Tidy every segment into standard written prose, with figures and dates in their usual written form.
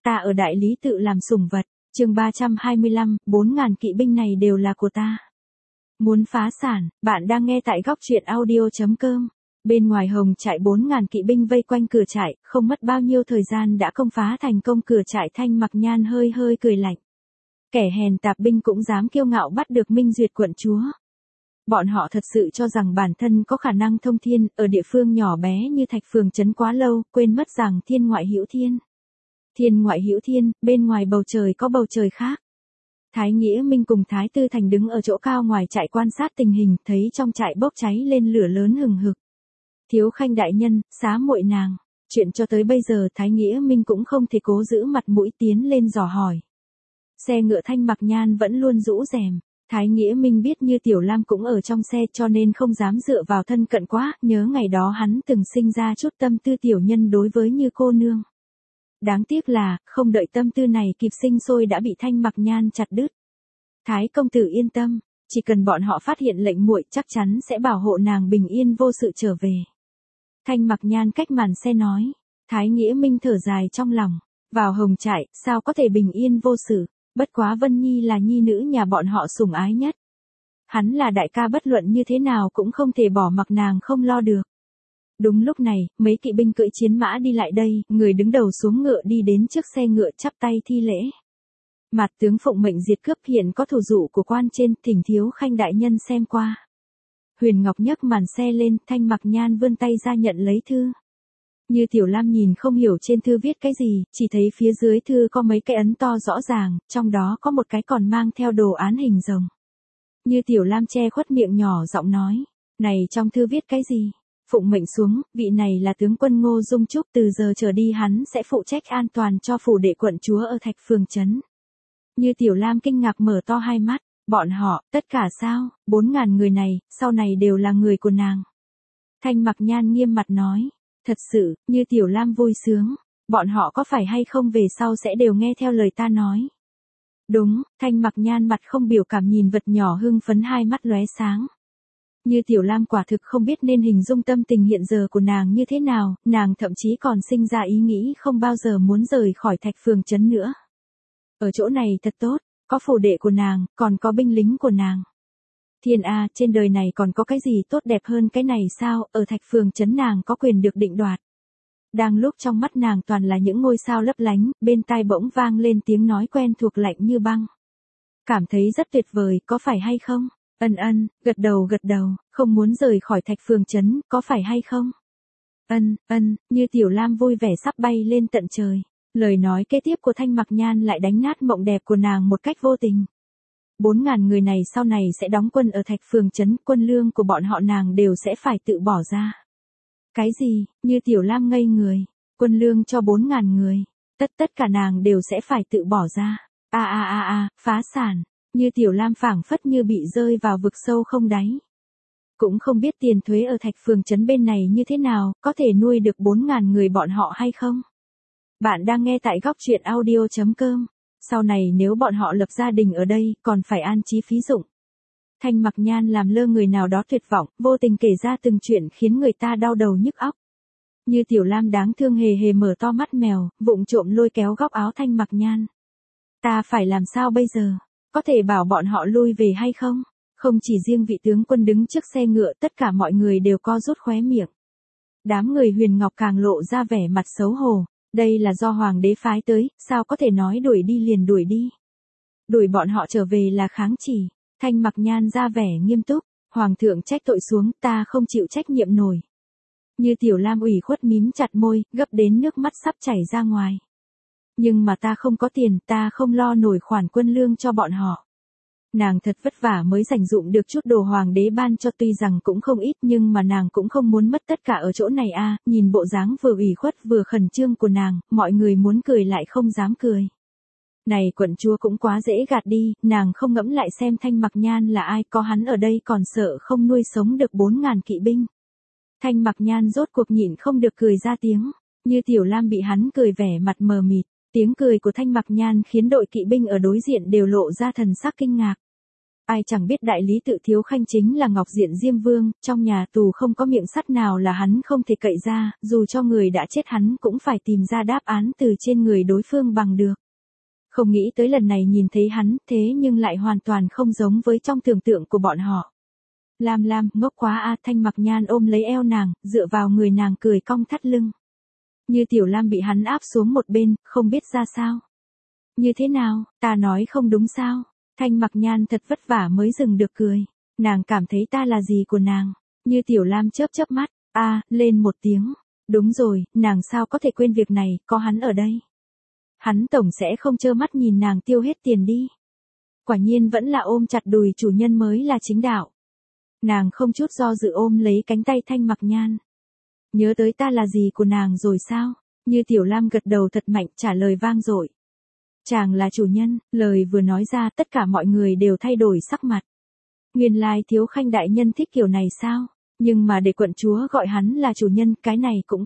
ta ở đại lý tự làm sủng vật. Chương 325, 4.000 kỵ binh này đều là của ta. Muốn phá sản, bạn đang nghe tại góc truyện audio.com. Bên ngoài hồng trại 4.000 kỵ binh vây quanh cửa trại, không mất bao nhiêu thời gian đã công phá thành công cửa trại. Thanh Mặc Nhan hơi hơi cười lạnh. Kẻ hèn tạp binh cũng dám kiêu ngạo bắt được Minh Duyệt quận chúa. Bọn họ thật sự cho rằng bản thân có khả năng thông thiên, ở địa phương nhỏ bé như Thạch Phường trấn quá lâu, quên mất rằng thiên ngoại hữu thiên. Thiên ngoại hữu thiên, bên ngoài bầu trời có bầu trời khác. Thái Nghĩa Minh cùng Thái Tư Thành đứng ở chỗ cao ngoài trại quan sát tình hình, thấy trong trại bốc cháy lên lửa lớn hừng hực. Thiếu Khanh đại nhân, xá muội nàng. Chuyện cho tới bây giờ Thái Nghĩa Minh cũng không thể cố giữ mặt mũi tiến lên dò hỏi. Xe ngựa Thanh Mặc Nhan vẫn luôn rũ rèm. Thái Nghĩa Minh biết Như Tiểu Lam cũng ở trong xe cho nên không dám dựa vào thân cận quá, nhớ ngày đó hắn từng sinh ra chút tâm tư tiểu nhân đối với Như cô nương. Đáng tiếc là, không đợi tâm tư này kịp sinh sôi đã bị Thanh Mặc Nhan chặt đứt. Thái công tử yên tâm, chỉ cần bọn họ phát hiện lệnh muội chắc chắn sẽ bảo hộ nàng bình yên vô sự trở về. Thanh Mặc Nhan cách màn xe nói. Thái Nghĩa Minh thở dài trong lòng, vào hồng trại, sao có thể bình yên vô sự, bất quá Vân Nhi là nhi nữ nhà bọn họ sủng ái nhất. Hắn là đại ca bất luận như thế nào cũng không thể bỏ mặc nàng không lo được. Đúng lúc này, mấy kỵ binh cưỡi chiến mã đi lại đây, người đứng đầu xuống ngựa đi đến trước xe ngựa chắp tay thi lễ. Mặt tướng phụng mệnh diệt cướp hiện có thủ dụ của quan trên, thỉnh Thiếu Khanh đại nhân xem qua. Huyền Ngọc nhấc màn xe lên, Thanh Mặc Nhan vươn tay ra nhận lấy thư. Như Tiểu Lam nhìn không hiểu trên thư viết cái gì, chỉ thấy phía dưới thư có mấy cái ấn to rõ ràng, trong đó có một cái còn mang theo đồ án hình rồng. Như Tiểu Lam che khuất miệng nhỏ giọng nói, này trong thư viết cái gì? Phụng mệnh xuống, vị này là tướng quân Ngô Dung Trúc, từ giờ trở đi hắn sẽ phụ trách an toàn cho phủ đệ quận chúa ở Thạch Phường trấn. Như Tiểu Lam kinh ngạc mở to hai mắt, bọn họ, tất cả sao, 4.000 người này, sau này đều là người của nàng. Thanh Mặc Nhan nghiêm mặt nói, thật sự, Như Tiểu Lam vui sướng, bọn họ có phải hay không về sau sẽ đều nghe theo lời ta nói. Đúng, Thanh Mặc Nhan mặt không biểu cảm nhìn vật nhỏ hưng phấn hai mắt lóe sáng. Như Tiểu Lam quả thực không biết nên hình dung tâm tình hiện giờ của nàng như thế nào, nàng thậm chí còn sinh ra ý nghĩ không bao giờ muốn rời khỏi Thạch Phường trấn nữa. Ở chỗ này thật tốt, có phủ đệ của nàng, còn có binh lính của nàng. Thiên A, trên đời này còn có cái gì tốt đẹp hơn cái này sao, ở Thạch Phường trấn nàng có quyền được định đoạt. Đang lúc trong mắt nàng toàn là những ngôi sao lấp lánh, bên tai bỗng vang lên tiếng nói quen thuộc lạnh như băng. Cảm thấy rất tuyệt vời, có phải hay không? Ân, gật đầu, không muốn rời khỏi Thạch Phường trấn, có phải hay không? Ân, Như Tiểu Lam vui vẻ sắp bay lên tận trời. Lời nói kế tiếp của Thanh Mặc Nhan lại đánh nát mộng đẹp của nàng một cách vô tình. 4.000 người này sau này sẽ đóng quân ở Thạch Phường trấn, quân lương của bọn họ nàng đều sẽ phải tự bỏ ra. Cái gì? Như Tiểu Lam ngây người. Quân lương cho 4.000 người. Tất cả nàng đều sẽ phải tự bỏ ra. Phá sản. Như Tiểu Lam phảng phất như bị rơi vào vực sâu không đáy. Cũng không biết tiền thuế ở Thạch Phường trấn bên này như thế nào, có thể nuôi được 4.000 người bọn họ hay không? Bạn đang nghe tại góc truyện audio.com. Sau này nếu bọn họ lập gia đình ở đây, còn phải an trí phí dụng. Thanh Mặc Nhan làm lơ người nào đó tuyệt vọng, vô tình kể ra từng chuyện khiến người ta đau đầu nhức óc. Như Tiểu Lam đáng thương hề mở to mắt mèo, vụng trộm lôi kéo góc áo Thanh Mặc Nhan. Ta phải làm sao bây giờ? Có thể bảo bọn họ lui về hay không? Không chỉ riêng vị tướng quân đứng trước xe ngựa, tất cả mọi người đều co rút khóe miệng. Đám người Huyền Ngọc càng lộ ra vẻ mặt xấu hổ. Đây là do hoàng đế phái tới, sao có thể nói đuổi đi liền đuổi đi. Đuổi bọn họ trở về là kháng chỉ. Thanh Mặc Nhan ra vẻ nghiêm túc, hoàng thượng trách tội xuống, ta không chịu trách nhiệm nổi. Như Tiểu Lam ủy khuất mím chặt môi, gấp đến nước mắt sắp chảy ra ngoài. Nhưng mà ta không có tiền, ta không lo nổi khoản quân lương cho bọn họ. Nàng thật vất vả mới dành dụm được chút đồ hoàng đế ban cho, tuy rằng cũng không ít nhưng mà nàng cũng không muốn mất tất cả ở chỗ này a. Nhìn bộ dáng vừa ủy khuất vừa khẩn trương của nàng, mọi người muốn cười lại không dám cười. Này quận chúa cũng quá dễ gạt đi, nàng không ngẫm lại xem Thanh Mặc Nhan là ai, có hắn ở đây còn sợ không nuôi sống được 4.000 kỵ binh. Thanh Mặc Nhan rốt cuộc nhịn không được cười ra tiếng, Như Tiểu Lam bị hắn cười vẻ mặt mờ mịt, tiếng cười của Thanh Mặc Nhan khiến đội kỵ binh ở đối diện đều lộ ra thần sắc kinh ngạc. Ai chẳng biết đại lý tự Thiếu Khanh chính là Ngọc Diện Diêm Vương, trong nhà tù không có miệng sắt nào là hắn không thể cậy ra, dù cho người đã chết hắn cũng phải tìm ra đáp án từ trên người đối phương bằng được. Không nghĩ tới lần này nhìn thấy hắn, thế nhưng lại hoàn toàn không giống với trong tưởng tượng của bọn họ. Lam Lam, ngốc quá a. Thanh Mặc Nhan ôm lấy eo nàng, dựa vào người nàng cười cong thắt lưng. Như Tiểu Lam bị hắn áp xuống một bên, không biết ra sao. Như thế nào, ta nói không đúng sao? Thanh Mặc Nhan thật vất vả mới dừng được cười. Nàng cảm thấy ta là gì của nàng? Như Tiểu Lam chớp chớp mắt, lên một tiếng. Đúng rồi, nàng sao có thể quên việc này, có hắn ở đây. Hắn tổng sẽ không trơ mắt nhìn nàng tiêu hết tiền đi. Quả nhiên vẫn là ôm chặt đùi chủ nhân mới là chính đạo. Nàng không chút do dự ôm lấy cánh tay Thanh Mặc Nhan. Nhớ tới ta là gì của nàng rồi sao? Như Tiểu Lam gật đầu thật mạnh trả lời vang dội. Chàng là chủ nhân, lời vừa nói ra tất cả mọi người đều thay đổi sắc mặt. Nguyên lai Thiếu Khanh đại nhân thích kiểu này sao? Nhưng mà để quận chúa gọi hắn là chủ nhân, cái này cũng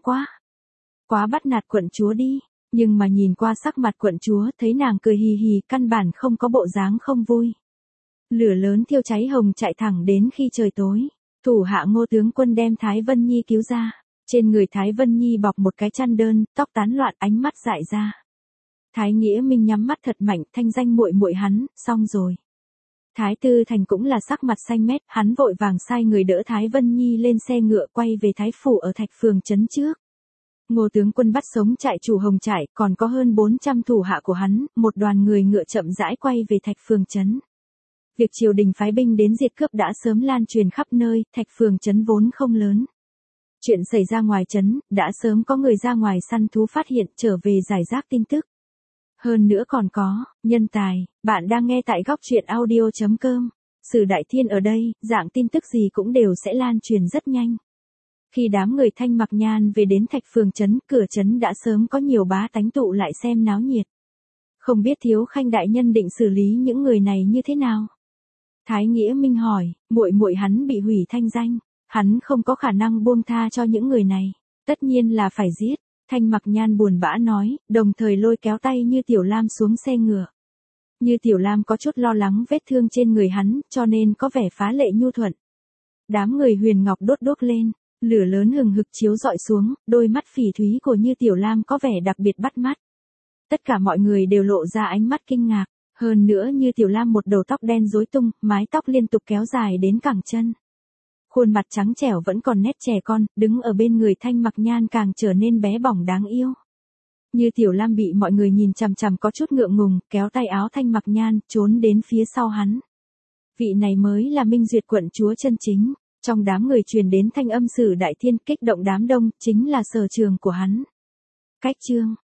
quá bắt nạt quận chúa đi. Nhưng mà nhìn qua sắc mặt quận chúa thấy nàng cười hì hì, căn bản không có bộ dáng không vui. Lửa lớn thiêu cháy hồng chạy thẳng đến khi trời tối. Thủ hạ Ngô tướng quân đem Thái Vân Nhi cứu ra. Trên người Thái Vân Nhi bọc một cái chăn đơn, tóc tán loạn, ánh mắt dại ra. Thái Nghĩa Minh nhắm mắt thật mạnh, thanh danh muội muội hắn, xong rồi. Thái Tư Thành cũng là sắc mặt xanh mét, hắn vội vàng sai người đỡ Thái Vân Nhi lên xe ngựa quay về Thái phủ ở Thạch Phường trấn trước. Ngô tướng quân bắt sống trại chủ Hồng Trại, còn có hơn 400 thủ hạ của hắn, một đoàn người ngựa chậm rãi quay về Thạch Phường trấn. Việc triều đình phái binh đến diệt cướp đã sớm lan truyền khắp nơi, Thạch Phường trấn vốn không lớn. Chuyện xảy ra ngoài trấn, đã sớm có người ra ngoài săn thú phát hiện trở về giải rác tin tức. Hơn nữa còn có, nhân tài, bạn đang nghe tại góc truyện audio.com. Sử Đại Thiên ở đây, dạng tin tức gì cũng đều sẽ lan truyền rất nhanh. Khi đám người Thanh Mặc Nhan về đến Thạch Phường trấn, cửa trấn đã sớm có nhiều bá tánh tụ lại xem náo nhiệt. Không biết Thiếu Khanh đại nhân định xử lý những người này như thế nào? Thái Nghĩa Minh hỏi, muội muội hắn bị hủy thanh danh, hắn không có khả năng buông tha cho những người này, tất nhiên là phải giết. Thanh Mặc Nhan buồn bã nói, đồng thời lôi kéo tay Như Tiểu Lam xuống xe ngựa. Như Tiểu Lam có chút lo lắng vết thương trên người hắn, cho nên có vẻ phá lệ nhu thuận. Đám người Huyền Ngọc đốt lên, lửa lớn hừng hực chiếu rọi xuống, đôi mắt phỉ thúy của Như Tiểu Lam có vẻ đặc biệt bắt mắt. Tất cả mọi người đều lộ ra ánh mắt kinh ngạc, hơn nữa Như Tiểu Lam một đầu tóc đen rối tung, mái tóc liên tục kéo dài đến cẳng chân. Khuôn mặt trắng trẻo vẫn còn nét trẻ con, đứng ở bên người Thanh Mặc Nhan càng trở nên bé bỏng đáng yêu. Như Tiểu Lam bị mọi người nhìn chằm chằm có chút ngượng ngùng, kéo tay áo Thanh Mặc Nhan, trốn đến phía sau hắn. Vị này mới là Minh Duyệt quận chúa chân chính. Trong đám người truyền đến thanh âm Sử Đại Thiên kích động đám đông, chính là sở trường của hắn. Cách chương